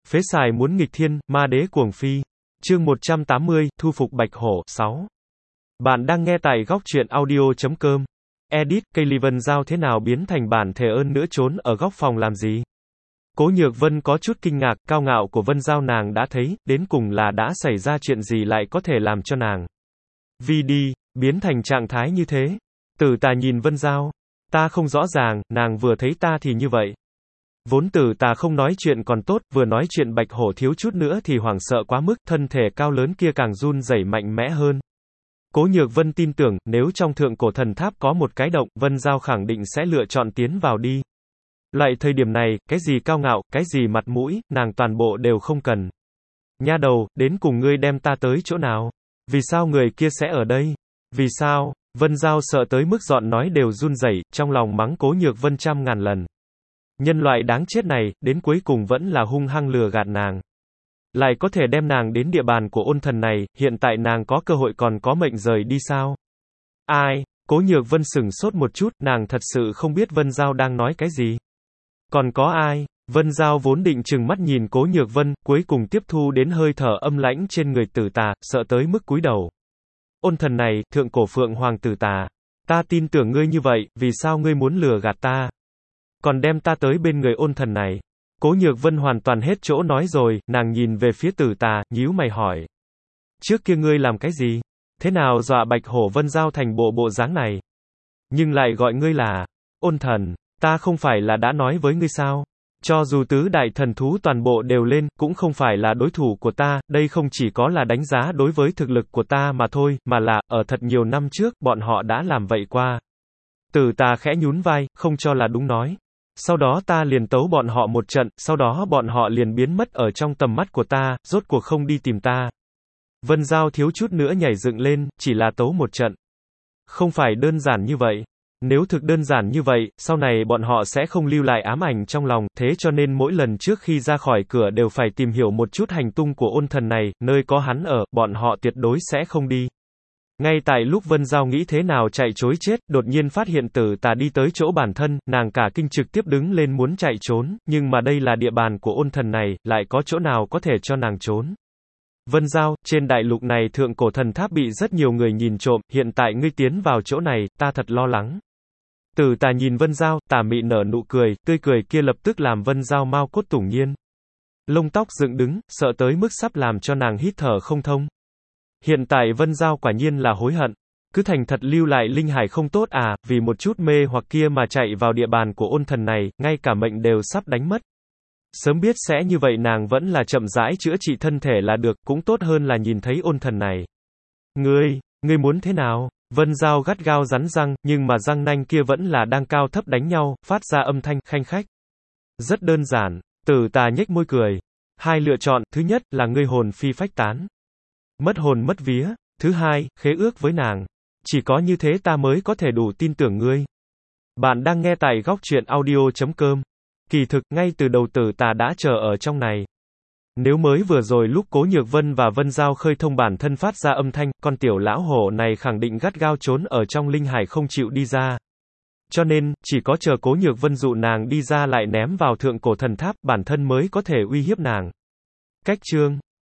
Phế xài muốn nghịch thiên, ma đế cuồng phi. Chương 180, thu phục bạch hổ, 6. Bạn đang nghe tại góc truyện audio.com. Edit, Kaylee Vân Giao thế nào biến thành bản thể ơn nữa trốn ở góc phòng làm gì? Cố Nhược Vân có chút kinh ngạc, cao ngạo của Vân Giao nàng đã thấy, đến cùng là đã xảy ra chuyện gì lại có thể làm cho nàng vì đi, biến thành trạng thái như thế. Tử Tà nhìn Vân Giao. Ta không rõ ràng, nàng vừa thấy ta thì như vậy. Vốn Tử Tà không nói chuyện còn tốt, vừa nói chuyện bạch hổ thiếu chút nữa thì hoảng sợ quá mức, thân thể cao lớn kia càng run rẩy mạnh mẽ hơn. Cố Nhược Vân tin tưởng, nếu trong thượng cổ thần tháp có một cái động, Vân Giao khẳng định sẽ lựa chọn tiến vào đi. Loại thời điểm này, cái gì cao ngạo, cái gì mặt mũi, nàng toàn bộ đều không cần. Nha đầu, đến cùng ngươi đem ta tới chỗ nào? Vì sao người kia sẽ ở đây? Vì sao? Vân Giao sợ tới mức giọng nói đều run rẩy, trong lòng mắng Cố Nhược Vân trăm ngàn lần. Nhân loại đáng chết này, đến cuối cùng vẫn là hung hăng lừa gạt nàng. Lại có thể đem nàng đến địa bàn của ôn thần này, hiện tại nàng có cơ hội còn có mệnh rời đi sao? Ai? Cố Nhược Vân sửng sốt một chút, nàng thật sự không biết Vân Giao đang nói cái gì. Còn có ai? Vân Giao vốn định trừng mắt nhìn Cố Nhược Vân, cuối cùng tiếp thu đến hơi thở âm lãnh trên người Tử Tà, sợ tới mức cúi đầu. Ôn thần này, thượng cổ phượng hoàng Tử Tà. Ta tin tưởng ngươi như vậy, vì sao ngươi muốn lừa gạt ta? Còn đem ta tới bên người ôn thần này. Cố Nhược Vân hoàn toàn hết chỗ nói rồi, nàng nhìn về phía Tử Tà, nhíu mày hỏi. Trước kia ngươi làm cái gì? Thế nào dọa bạch hổ Vân Giao thành bộ dáng này? Nhưng lại gọi ngươi là ôn thần, ta không phải là đã nói với ngươi sao? Cho dù tứ đại thần thú toàn bộ đều lên, cũng không phải là đối thủ của ta, đây không chỉ có là đánh giá đối với thực lực của ta mà thôi, mà là, ở thật nhiều năm trước, bọn họ đã làm vậy qua. Tử Tà khẽ nhún vai, không cho là đúng nói. Sau đó ta liền tấu bọn họ một trận, sau đó bọn họ liền biến mất ở trong tầm mắt của ta, rốt cuộc không đi tìm ta. Vân Giao thiếu chút nữa nhảy dựng lên, chỉ là tấu một trận. Không phải đơn giản như vậy. Nếu thực đơn giản như vậy, sau này bọn họ sẽ không lưu lại ám ảnh trong lòng, thế cho nên mỗi lần trước khi ra khỏi cửa đều phải tìm hiểu một chút hành tung của ôn thần này, nơi có hắn ở, bọn họ tuyệt đối sẽ không đi. Ngay tại lúc Vân Giao nghĩ thế nào chạy trối chết, đột nhiên phát hiện Tử Tà đi tới chỗ bản thân, nàng cả kinh trực tiếp đứng lên muốn chạy trốn, nhưng mà đây là địa bàn của ôn thần này, lại có chỗ nào có thể cho nàng trốn. Vân Giao, trên đại lục này thượng cổ thần tháp bị rất nhiều người nhìn trộm, hiện tại ngươi tiến vào chỗ này, ta thật lo lắng. Tử Tà nhìn Vân Giao, tà mị nở nụ cười, tươi cười kia lập tức làm Vân Giao mau cốt tủng nhiên. Lông tóc dựng đứng, sợ tới mức sắp làm cho nàng hít thở không thông. Hiện tại Vân Giao quả nhiên là hối hận. Cứ thành thật lưu lại linh hải không tốt à, vì một chút mê hoặc kia mà chạy vào địa bàn của ôn thần này, ngay cả mệnh đều sắp đánh mất. Sớm biết sẽ như vậy nàng vẫn là chậm rãi chữa trị thân thể là được, cũng tốt hơn là nhìn thấy ôn thần này. Ngươi muốn thế nào? Vân Giao gắt gao rắn răng, nhưng mà răng nanh kia vẫn là đang cao thấp đánh nhau, phát ra âm thanh khanh khách. Rất đơn giản, Tử Tà nhếch môi cười. Hai lựa chọn, thứ nhất là ngươi hồn phi phách tán. Mất hồn mất vía. Thứ hai, khế ước với nàng. Chỉ có như thế ta mới có thể đủ tin tưởng ngươi. Bạn đang nghe tại góc truyện audio.com. Kỳ thực, ngay từ đầu Tử Tà đã chờ ở trong này. Nếu mới vừa rồi lúc Cố Nhược Vân và Vân Giao khơi thông bản thân phát ra âm thanh, con tiểu lão hổ này khẳng định gắt gao trốn ở trong linh hải không chịu đi ra. Cho nên, chỉ có chờ Cố Nhược Vân dụ nàng đi ra lại ném vào thượng cổ thần tháp, bản thân mới có thể uy hiếp nàng. Cách chương